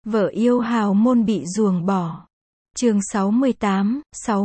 Vợ yêu hào môn bị ruồng bỏ. Chương 68,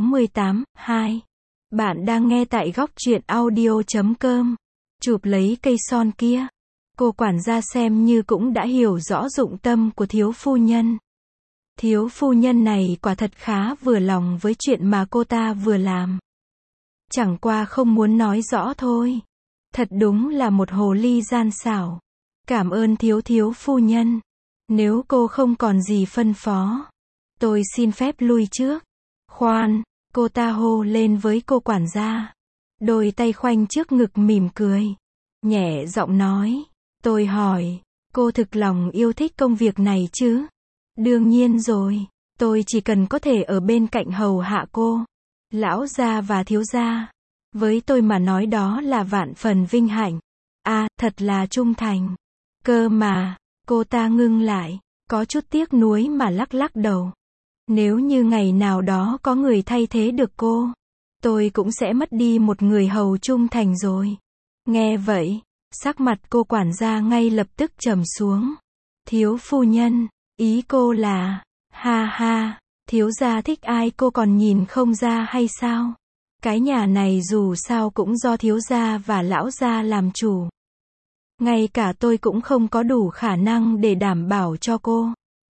2. Bạn đang nghe tại góc truyện audio.com. Chụp lấy cây son kia. Cô quản gia xem như cũng đã hiểu rõ dụng tâm của thiếu phu nhân. Thiếu phu nhân này quả thật khá vừa lòng với chuyện mà cô ta vừa làm. Chẳng qua không muốn nói rõ thôi. Thật đúng là một hồ ly gian xảo. Cảm ơn thiếu phu nhân. Nếu cô không còn gì phân phó, tôi xin phép lui trước. Khoan, cô ta hô lên với cô quản gia. Đôi tay khoanh trước ngực mỉm cười. Nhẹ giọng nói, tôi hỏi, cô thực lòng yêu thích công việc này chứ? Đương nhiên rồi, tôi chỉ cần có thể ở bên cạnh hầu hạ cô, lão gia và thiếu gia. Với tôi mà nói đó là vạn phần vinh hạnh. À, thật là trung thành. Cơ mà, cô ta ngưng lại, có chút tiếc nuối mà lắc lắc đầu. Nếu như ngày nào đó có người thay thế được cô, tôi cũng sẽ mất đi một người hầu trung thành rồi. Nghe vậy, sắc mặt cô quản gia ngay lập tức trầm xuống. Thiếu phu nhân, ý cô là, ha ha, thiếu gia thích ai cô còn nhìn không ra hay sao? Cái nhà này dù sao cũng do thiếu gia và lão gia làm chủ. Ngay cả tôi cũng không có đủ khả năng để đảm bảo cho cô.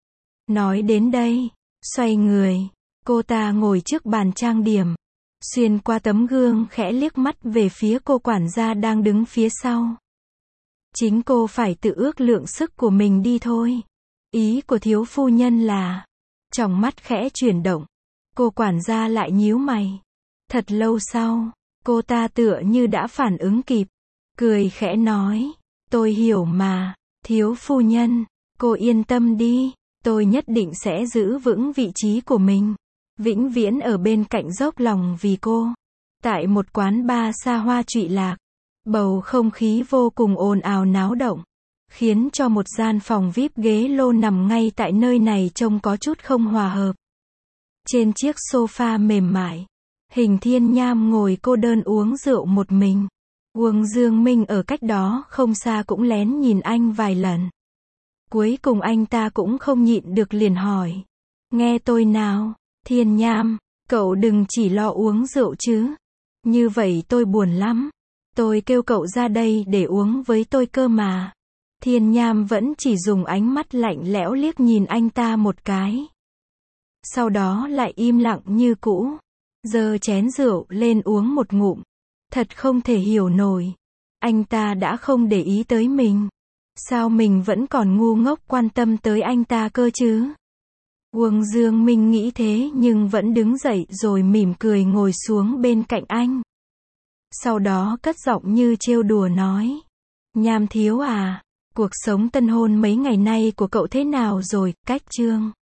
Nói đến đây, xoay người, cô ta ngồi trước bàn trang điểm, xuyên qua tấm gương khẽ liếc mắt về phía cô quản gia đang đứng phía sau. Chính cô phải tự ước lượng sức của mình đi thôi. Ý của thiếu phu nhân là, trong mắt khẽ chuyển động, cô quản gia lại nhíu mày. Thật lâu sau, cô ta tựa như đã phản ứng kịp, cười khẽ nói, tôi hiểu mà, thiếu phu nhân, cô yên tâm đi, tôi nhất định sẽ giữ vững vị trí của mình, vĩnh viễn ở bên cạnh dốc lòng vì cô. Tại một quán bar xa hoa trụy lạc, bầu không khí vô cùng ồn ào náo động, khiến cho một gian phòng VIP ghế lô nằm ngay tại nơi này trông có chút không hòa hợp. Trên chiếc sofa mềm mại, Hình Thiên Nham ngồi cô đơn uống rượu một mình. Uông Dương Minh ở cách đó không xa cũng lén nhìn anh vài lần. Cuối cùng anh ta cũng không nhịn được liền hỏi. Nghe tôi nào, Thiên Nham, cậu đừng chỉ lo uống rượu chứ. Như vậy tôi buồn lắm. Tôi kêu cậu ra đây để uống với tôi cơ mà. Thiên Nham vẫn chỉ dùng ánh mắt lạnh lẽo liếc nhìn anh ta một cái. Sau đó lại im lặng như cũ. Giơ chén rượu lên uống một ngụm. Thật không thể hiểu nổi. Anh ta đã không để ý tới mình. Sao mình vẫn còn ngu ngốc quan tâm tới anh ta cơ chứ? Uông Dương Minh nghĩ thế nhưng vẫn đứng dậy rồi mỉm cười ngồi xuống bên cạnh anh. Sau đó cất giọng như trêu đùa nói. Nham thiếu à, cuộc sống tân hôn mấy ngày nay của cậu thế nào rồi, cách chương?